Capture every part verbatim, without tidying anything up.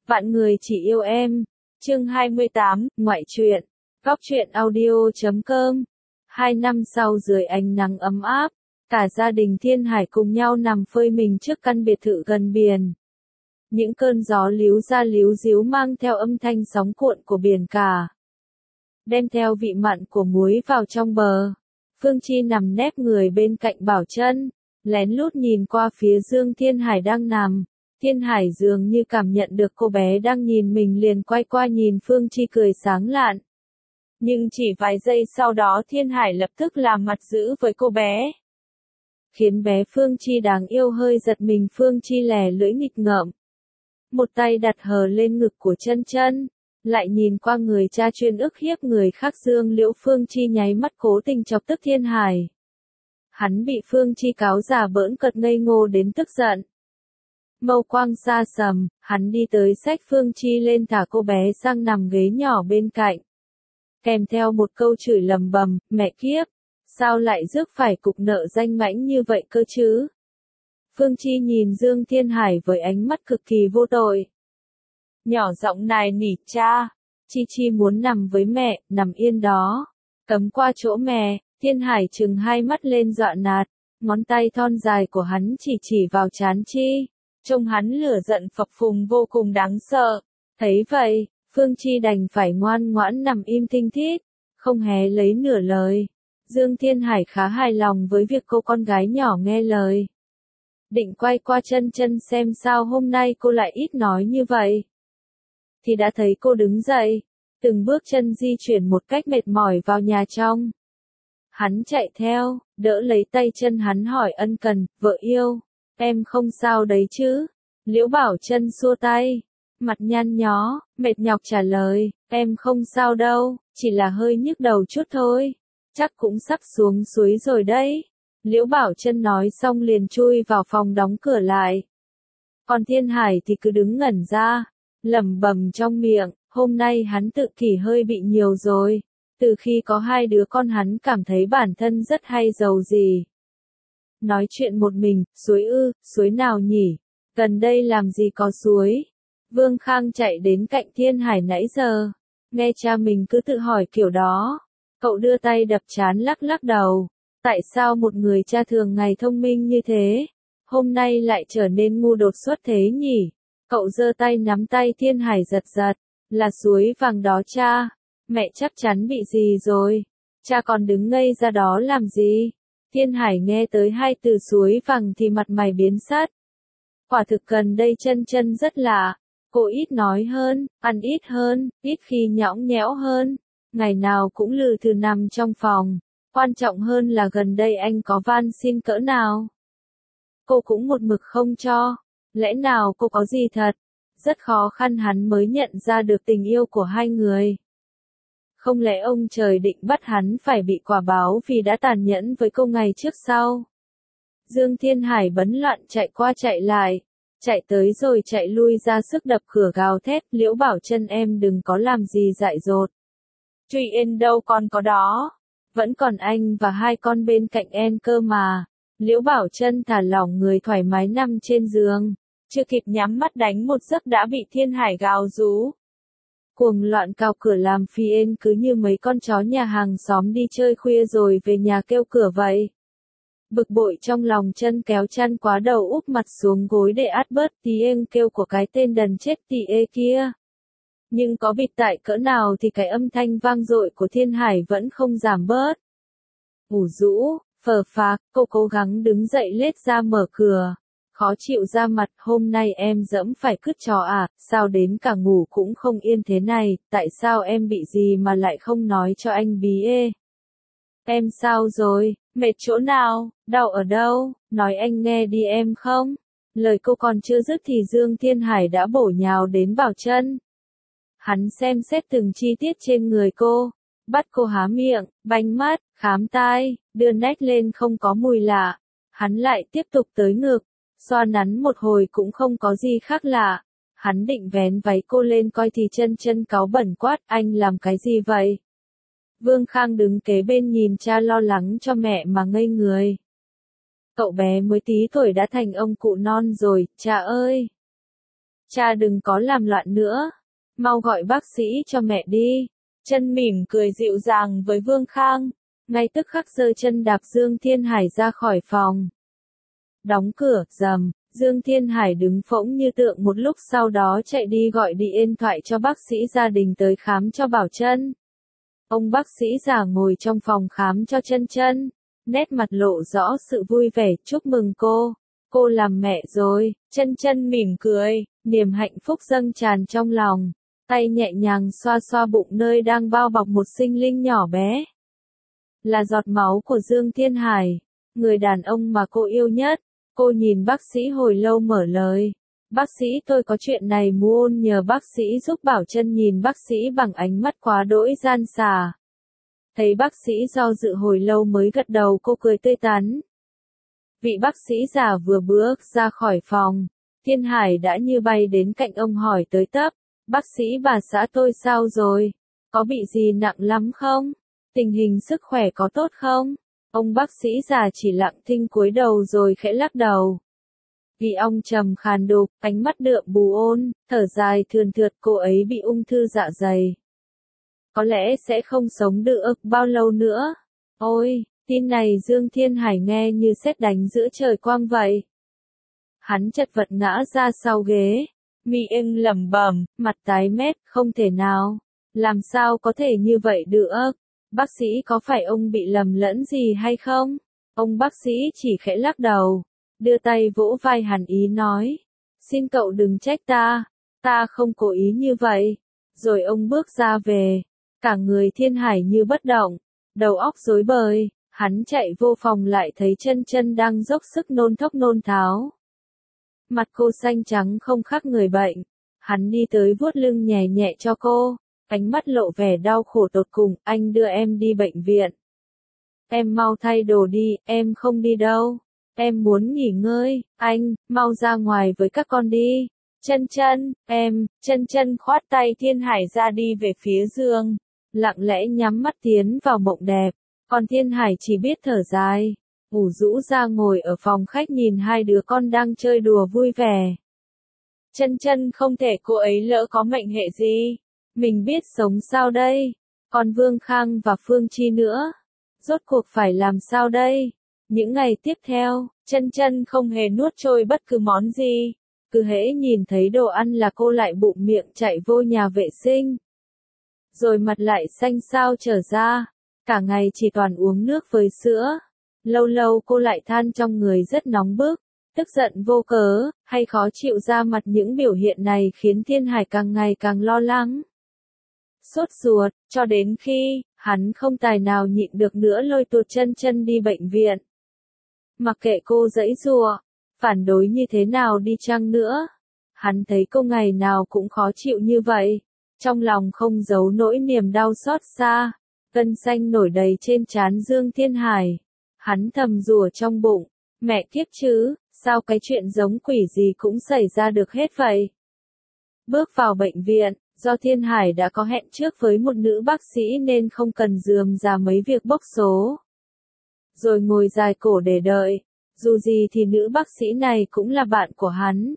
Vạn người chỉ yêu em. Chương hai mươi tám, ngoại truyện. Góc truyện audio chấm com. Hai năm sau dưới ánh nắng ấm áp, cả gia đình Thiên Hải cùng nhau nằm phơi mình trước căn biệt thự gần biển. Những cơn gió líu ra líu díu mang theo âm thanh sóng cuộn của biển cả, đem theo vị mặn của muối vào trong bờ. Phương Chi nằm nép người bên cạnh Bảo Chân, lén lút nhìn qua phía Dương Thiên Hải đang nằm. Thiên Hải dường như cảm nhận được cô bé đang nhìn mình liền quay qua nhìn Phương Chi cười sáng lạn. Nhưng chỉ vài giây sau đó Thiên Hải lập tức làm mặt dữ với cô bé, khiến bé Phương Chi đáng yêu hơi giật mình. Phương Chi lè lưỡi nghịch ngợm, một tay đặt hờ lên ngực của Chân Chân, lại nhìn qua người cha chuyên ức hiếp người khác Dương Liễu. Phương Chi nháy mắt cố tình chọc tức Thiên Hải. Hắn bị Phương Chi cáo giả bỡn cợt ngây ngô đến tức giận. Mâu quang xa sầm, hắn đi tới xách Phương Chi lên thả cô bé sang nằm ghế nhỏ bên cạnh. Kèm theo một câu chửi lầm bầm, mẹ kiếp, sao lại rước phải cục nợ danh mãnh như vậy cơ chứ? Phương Chi nhìn Dương Thiên Hải với ánh mắt cực kỳ vô tội. Nhỏ giọng nài nỉ, cha, Chi Chi muốn nằm với mẹ, nằm yên đó. Cấm qua chỗ mẹ. Thiên Hải trừng hai mắt lên dọa nạt, ngón tay thon dài của hắn chỉ chỉ vào trán Chi. Trông hắn lửa giận phập phùng vô cùng đáng sợ. Thấy vậy, Phương Chi đành phải ngoan ngoãn nằm im thinh thít, không hé lấy nửa lời. Dương Thiên Hải khá hài lòng với việc cô con gái nhỏ nghe lời. Định quay qua Chân Chân xem sao hôm nay cô lại ít nói như vậy, thì đã thấy cô đứng dậy, từng bước chân di chuyển một cách mệt mỏi vào nhà trong. Hắn chạy theo, đỡ lấy tay chân hắn hỏi ân cần, vợ yêu, em không sao đấy chứ? Liễu Bảo Chân xua tay, mặt nhăn nhó, mệt nhọc trả lời, em không sao đâu, chỉ là hơi nhức đầu chút thôi, chắc cũng sắp xuống suối rồi đấy. Liễu Bảo Chân nói xong liền chui vào phòng đóng cửa lại. Còn Thiên Hải thì cứ đứng ngẩn ra, lẩm bẩm trong miệng, hôm nay hắn tự kỷ hơi bị nhiều rồi. Từ khi có hai đứa con hắn cảm thấy bản thân rất hay giàu gì. Nói chuyện một mình, suối ư, suối nào nhỉ? Gần đây làm gì có suối? Vương Khang chạy đến cạnh Thiên Hải nãy giờ, nghe cha mình cứ tự hỏi kiểu đó. Cậu đưa tay đập trán lắc lắc đầu. Tại sao một người cha thường ngày thông minh như thế, hôm nay lại trở nên ngu đột xuất thế nhỉ? Cậu giơ tay nắm tay Thiên Hải giật giật, là suối vàng đó cha. Mẹ chắc chắn bị gì rồi, cha còn đứng ngây ra đó làm gì? Thiên Hải nghe tới hai từ suối vàng thì mặt mày biến sắc. Quả thực gần đây Chân Chân rất lạ, cô ít nói hơn, ăn ít hơn, ít khi nhõng nhẽo hơn, ngày nào cũng lừ thừ nằm trong phòng. Quan trọng hơn là gần đây anh có van xin cỡ nào, cô cũng một mực không cho. Lẽ nào cô có gì thật? Rất khó khăn hắn mới nhận ra được tình yêu của hai người. Không lẽ ông trời định bắt hắn phải bị quả báo vì đã tàn nhẫn với cô ngày trước sao? Dương Thiên Hải bấn loạn chạy qua chạy lại, chạy tới rồi chạy lui ra sức đập cửa gào thét, Liễu Bảo Chân em đừng có làm gì dại dột. Truy Yên đâu còn có đó, vẫn còn anh và hai con bên cạnh em cơ mà. Liễu Bảo Chân thả lỏng người thoải mái nằm trên giường, chưa kịp nhắm mắt đánh một giấc đã bị Thiên Hải gào rú. Cuồng loạn cào cửa làm phiền cứ như mấy con chó nhà hàng xóm đi chơi khuya rồi về nhà kêu cửa vậy. Bực bội trong lòng, Chân kéo chăn quá đầu úp mặt xuống gối để át bớt tiếng kêu của cái tên đần chết tỉa kia. Nhưng có bịt tại cỡ nào thì cái âm thanh vang dội của Thiên Hải vẫn không giảm bớt. Ngủ rũ, phờ phạc, cô cố gắng đứng dậy lết ra mở cửa. Khó chịu ra mặt, hôm nay em dẫm phải cứt chó à, sao đến cả ngủ cũng không yên thế này, tại sao em bị gì mà lại không nói cho anh bí ê? Em sao rồi, mệt chỗ nào, đau ở đâu, nói anh nghe đi em không? Lời cô còn chưa dứt thì Dương Thiên Hải đã bổ nhào đến Bảo Chân. Hắn xem xét từng chi tiết trên người cô, bắt cô há miệng, banh mắt, khám tai, đưa nét lên không có mùi lạ. Hắn lại tiếp tục tới ngực, xoa nắn một hồi cũng không có gì khác lạ. Hắn định vén váy cô lên coi thì Chân Chân cáu bẩn quát, anh làm cái gì vậy? Vương Khang đứng kế bên nhìn cha lo lắng cho mẹ mà ngây người. Cậu bé mới tí tuổi đã thành ông cụ non rồi, cha ơi. cha đừng có làm loạn nữa. Mau gọi bác sĩ cho mẹ đi. Chân mỉm cười dịu dàng với Vương Khang. Ngay tức khắc giơ chân đạp Dương Thiên Hải ra khỏi phòng. Đóng cửa, rầm. Dương Thiên Hải đứng phỗng như tượng một lúc, sau đó chạy đi gọi điện thoại cho bác sĩ gia đình tới khám cho Bảo Trân. Ông bác sĩ già ngồi trong phòng khám cho Trân Trân, nét mặt lộ rõ sự vui vẻ, chúc mừng cô, cô làm mẹ rồi. Trân Trân mỉm cười, niềm hạnh phúc dâng tràn trong lòng, tay nhẹ nhàng xoa xoa bụng nơi đang bao bọc một sinh linh nhỏ bé. Là giọt máu của Dương Thiên Hải, người đàn ông mà cô yêu nhất. Cô nhìn bác sĩ hồi lâu mở lời. Bác sĩ, tôi có chuyện này muốn nhờ bác sĩ giúp. Bảo Trân nhìn bác sĩ bằng ánh mắt quá đỗi gian xà. Thấy bác sĩ do dự hồi lâu mới gật đầu, cô cười tươi tắn. Vị bác sĩ già vừa bước ra khỏi phòng, Thiên Hải đã như bay đến cạnh ông hỏi tới tấp. Bác sĩ, bà xã tôi sao rồi? Có bị gì nặng lắm không? Tình hình sức khỏe có tốt không? Ông bác sĩ già chỉ lặng thinh cúi đầu rồi khẽ lắc đầu. Vì ông trầm khàn đục, ánh mắt đượm bù ôn, thở dài thườn thượt, cô ấy bị ung thư dạ dày. Có lẽ sẽ không sống được bao lâu nữa. Ôi, tin này Dương Thiên Hải nghe như sét đánh giữa trời quang vậy. Hắn chật vật ngã ra sau ghế, miệng lẩm bẩm, mặt tái mét, không thể nào. Làm sao có thể như vậy được? Bác sĩ, có phải ông bị lầm lẫn gì hay không? Ông bác sĩ chỉ khẽ lắc đầu, đưa tay vỗ vai hắn ý nói. Xin cậu đừng trách ta, ta không cố ý như vậy. Rồi ông bước ra về, cả người Thiên Hải như bất động, đầu óc rối bời. Hắn chạy vô phòng lại thấy Trân Trân đang dốc sức nôn thốc nôn tháo. Mặt cô xanh trắng không khác người bệnh. Hắn đi tới vuốt lưng nhẹ nhẹ cho cô. Ánh mắt lộ vẻ đau khổ tột cùng, anh đưa em đi bệnh viện. Em mau thay đồ đi, em không đi đâu. Em muốn nghỉ ngơi, anh, mau ra ngoài với các con đi. Trân Trân, em, Trân Trân khoát tay Thiên Hải ra đi về phía giường, lặng lẽ nhắm mắt tiến vào mộng đẹp. Còn Thiên Hải chỉ biết thở dài, ngủ rũ ra ngồi ở phòng khách nhìn hai đứa con đang chơi đùa vui vẻ. Trân Trân không thể, cô ấy lỡ có mệnh hệ gì. Mình biết sống sao đây? Còn Vương Khang và Phương Chi nữa. Rốt cuộc phải làm sao đây? Những ngày tiếp theo, Trân Trân không hề nuốt trôi bất cứ món gì. Cứ hễ nhìn thấy đồ ăn là cô lại bụng miệng chạy vô nhà vệ sinh. Rồi mặt lại xanh xao trở ra. Cả ngày chỉ toàn uống nước với sữa. Lâu lâu cô lại than trong người rất nóng bức, tức giận vô cớ, hay khó chịu ra mặt. Những biểu hiện này khiến Thiên Hải càng ngày càng lo lắng. Sốt ruột, cho đến khi, hắn không tài nào nhịn được nữa lôi tuột Trân Trân đi bệnh viện. Mặc kệ cô giãy giụa, phản đối như thế nào đi chăng nữa, hắn thấy cô ngày nào cũng khó chịu như vậy. Trong lòng không giấu nỗi niềm đau xót xa, gân xanh nổi đầy trên trán Dương Thiên Hải. Hắn thầm rủa trong bụng, mẹ kiếp chứ, sao cái chuyện giống quỷ gì cũng xảy ra được hết vậy. Bước vào bệnh viện. Do Thiên Hải đã có hẹn trước với một nữ bác sĩ nên không cần rườm rà mấy việc bốc số. Rồi ngồi dài cổ để đợi, dù gì thì nữ bác sĩ này cũng là bạn của hắn.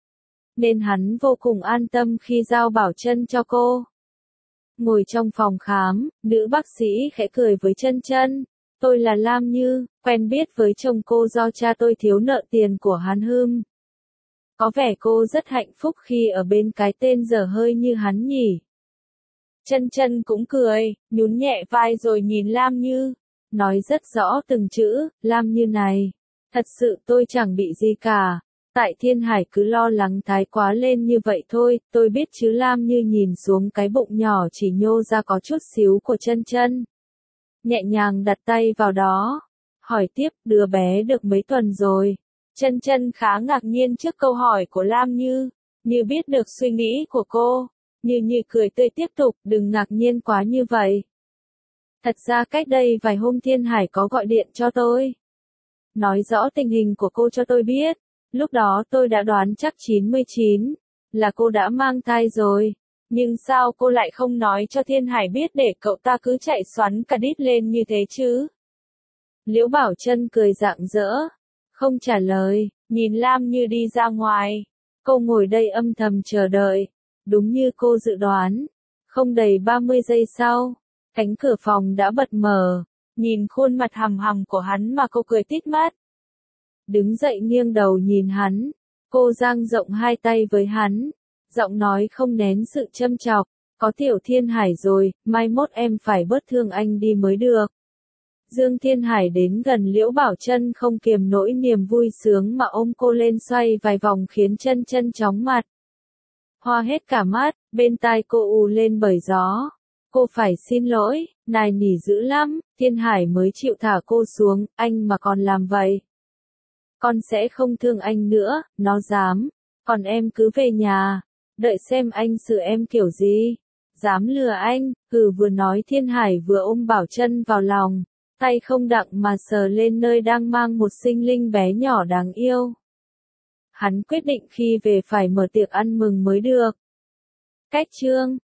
Nên hắn vô cùng an tâm khi giao Bảo Trân cho cô. Ngồi trong phòng khám, nữ bác sĩ khẽ cười với Trân Trân. Tôi là Lam Như, quen biết với chồng cô do cha tôi thiếu nợ tiền của hắn hưm. Có vẻ cô rất hạnh phúc khi ở bên cái tên dở hơi như hắn nhỉ. Trân Trân cũng cười, nhún nhẹ vai rồi nhìn Lam Như, nói rất rõ từng chữ. Lam Như này, thật sự tôi chẳng bị gì cả. Tại Thiên Hải cứ lo lắng thái quá lên như vậy thôi, tôi biết chứ. Lam Như nhìn xuống cái bụng nhỏ chỉ nhô ra có chút xíu của Trân Trân, nhẹ nhàng đặt tay vào đó, hỏi tiếp, đứa bé được mấy tuần rồi? Trân Trân khá ngạc nhiên trước câu hỏi của Lam Như, như biết được suy nghĩ của cô, Như Như cười tươi tiếp tục, đừng ngạc nhiên quá như vậy. Thật ra cách đây vài hôm Thiên Hải có gọi điện cho tôi, nói rõ tình hình của cô cho tôi biết. Lúc đó tôi đã đoán chắc chín mươi chín là cô đã mang thai rồi, nhưng sao cô lại không nói cho Thiên Hải biết để cậu ta cứ chạy xoắn cả đít lên như thế chứ? Liễu Bảo Trân cười rạng rỡ, không trả lời, nhìn Lam Như đi ra ngoài. Cô ngồi đây âm thầm chờ đợi. Đúng như cô dự đoán. Không đầy ba mươi giây sau, cánh cửa phòng đã bật mở. Nhìn khuôn mặt hằm hằm của hắn mà cô cười tít mắt. Đứng dậy nghiêng đầu nhìn hắn. Cô dang rộng hai tay với hắn. Giọng nói không nén sự châm chọc. Có Tiểu Thiên Hải rồi, mai mốt em phải bớt thương anh đi mới được. Dương Thiên Hải đến gần Liễu Bảo Trân không kiềm nổi niềm vui sướng mà ôm cô lên xoay vài vòng khiến chân chân chóng mặt. Hoa hết cả mắt, bên tai cô ù lên bởi gió. Cô phải xin lỗi, nài nỉ dữ lắm, Thiên Hải mới chịu thả cô xuống, anh mà còn làm vậy. Con sẽ không thương anh nữa, nó dám, còn em cứ về nhà, đợi xem anh xử em kiểu gì. Dám lừa anh, hừ vừa nói Thiên Hải vừa ôm Bảo Trân vào lòng, tay không đặng mà sờ lên nơi đang mang một sinh linh bé nhỏ đáng yêu. Hắn quyết định khi về phải mở tiệc ăn mừng mới được. Cách chương